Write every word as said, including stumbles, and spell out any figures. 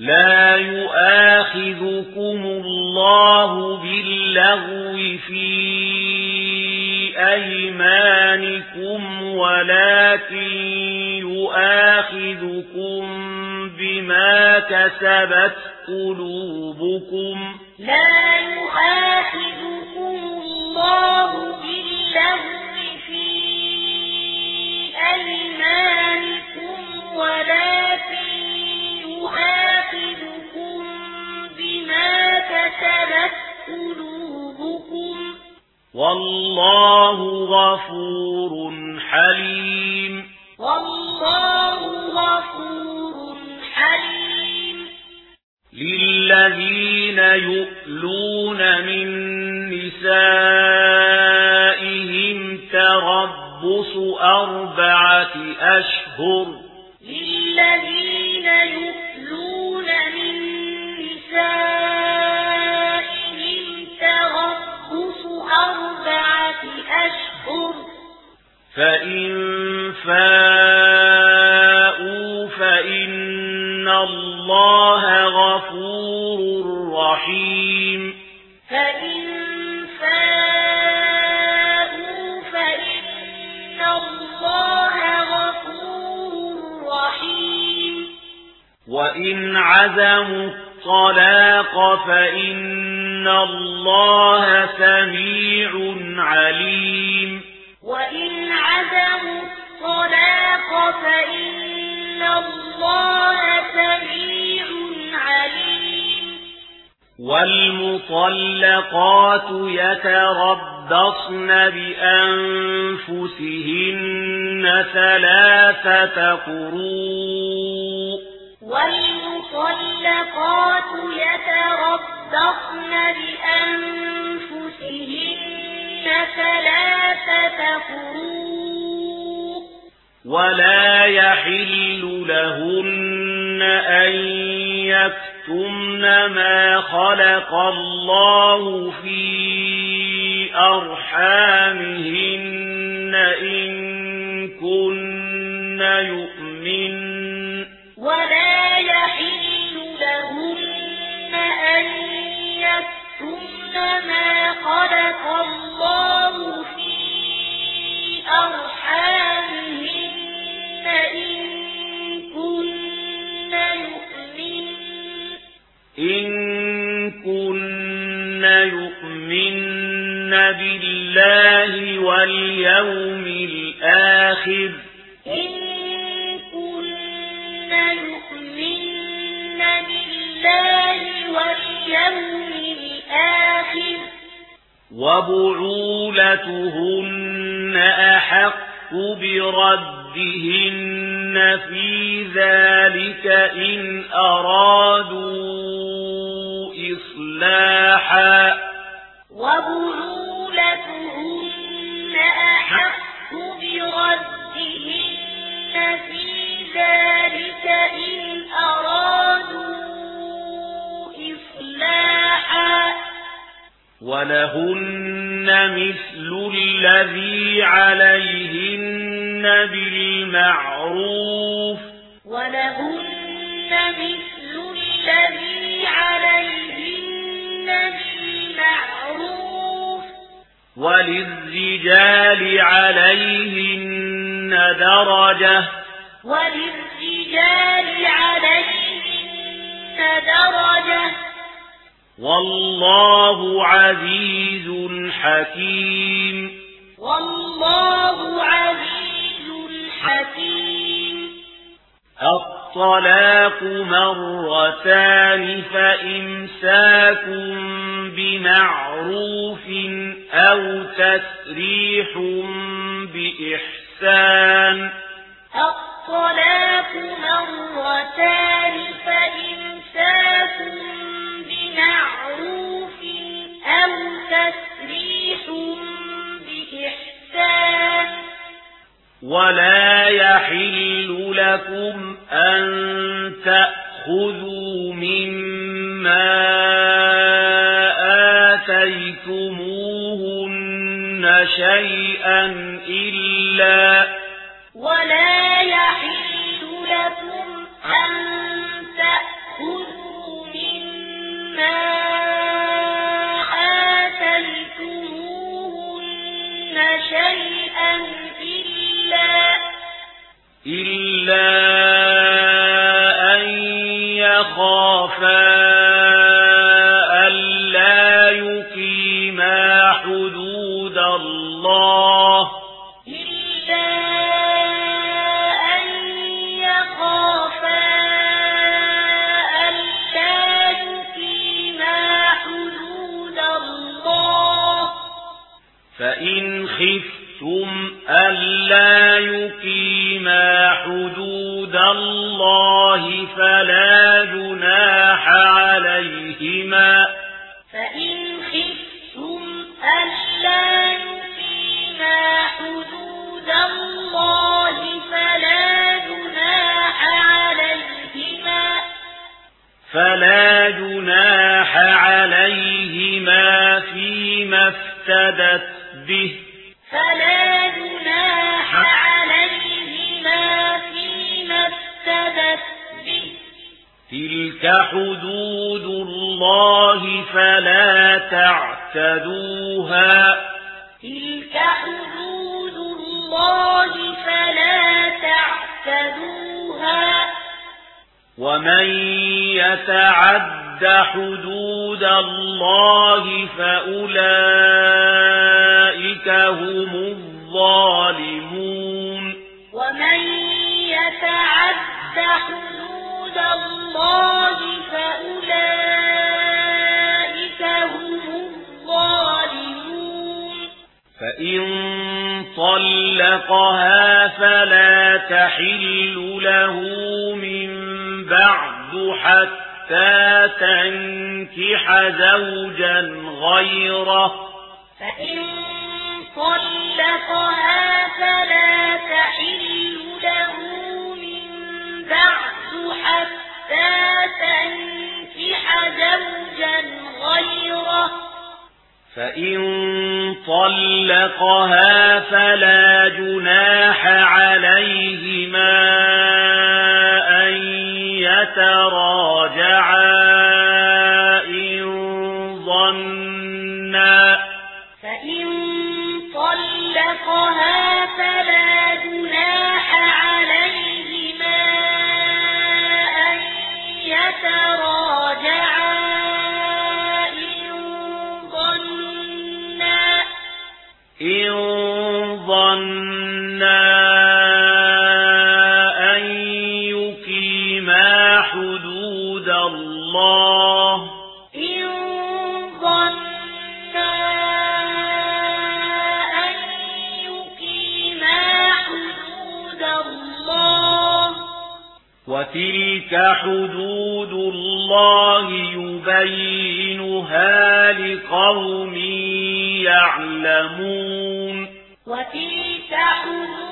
لا يؤاخذكم الله باللغو في أيمانكم ولكن يؤاخذكم بما كسبت قلوبكم لا يؤاخذكم الله باللغو في أيمانكم ولكن يؤاخذكم بما كسبت قلوبكم والله غفور حليم والله غفور حليم للذين يؤلون من نسائهم تربص أربعة أشهر للذين يؤلون من نسائهم تربص أربعة أشهر فإن فاءوا فإن الله غفور رحيم فإن فاءوا فإن الله غفور رحيم وإن عزموا الطلاق فإن الله سميع عليم وإن عزموا الطلاق فإن الله سميع عليم والمطلقات يتربصن بأنفسهن ثلاثة قروء والمطلقات يتربصن بأنفسهن ثلاثة قروء ولا يحل لهن أن يكتمن ما خلق الله في أرحامهن إن كن يؤمن ولا يحل لهن أن يكتمن ما خلق الله في أرحامهن إن كن يؤمن إن كن يؤمن بالله واليوم الآخر إن كن يؤمن بالله واليوم الآخر وبعولتهن أحق بردهن في ذلك إن أرادوا إصلاحا وبعولتهن أحق بردهن في ذلك إن أرادوا إصلاحا ولهن مثل الذي عليهن بالمعروف ولهن مثل الذي عليهن بالمعروف وللرجال عليهن درجة وللرجال عليهن درجة والله عزيز حكيم والله عزيز حكيم الطلاق مرتان فإمساك بمعروف أو تسريح بإحسان الطلاق مرتان فإمساك بمعروف أو تسريح بإحسان ولا يحل لكم أن تأخذوا مما آتيتموهن شيئا إلا ولا يحل لكم أن تأخذوا يخافا ألا يقيما حدود الله إلا أن يخافا ألا يقيما حدود الله فإن خفتم ألا يقيما حدود الله فلا جناح عليهما فإن خفتم ألا يقيما حدود الله فلا جناح عليهما فلا جناح عليهما فيما افتدت به فلا جناح عليهما فيما افتدت به تلك حدود الله فلا تعتدوها تلك حدود الله فلا تعتدوها ومن يتعد حدود الله فأولئك هم الظالمون ومن يتعد حدود الله فأولئك هم الظالمون فإن طلقها فلا تحل له من بعد حتى تنكح زوجا غيره فإن طلقها فلا تحل له من بعد حتى تنكح زوجا غيره فإن طلقها فلا جناح عليهما أن يتراجعا إن ظنا فإن طلقها فلا جناح عليهما أن يتراجعا إن ظنا أن يقيما حدود الله إن ظنا أن يقيما حدود الله وتلك حدود الله يبينها لقوم يعلمون وتلك حدود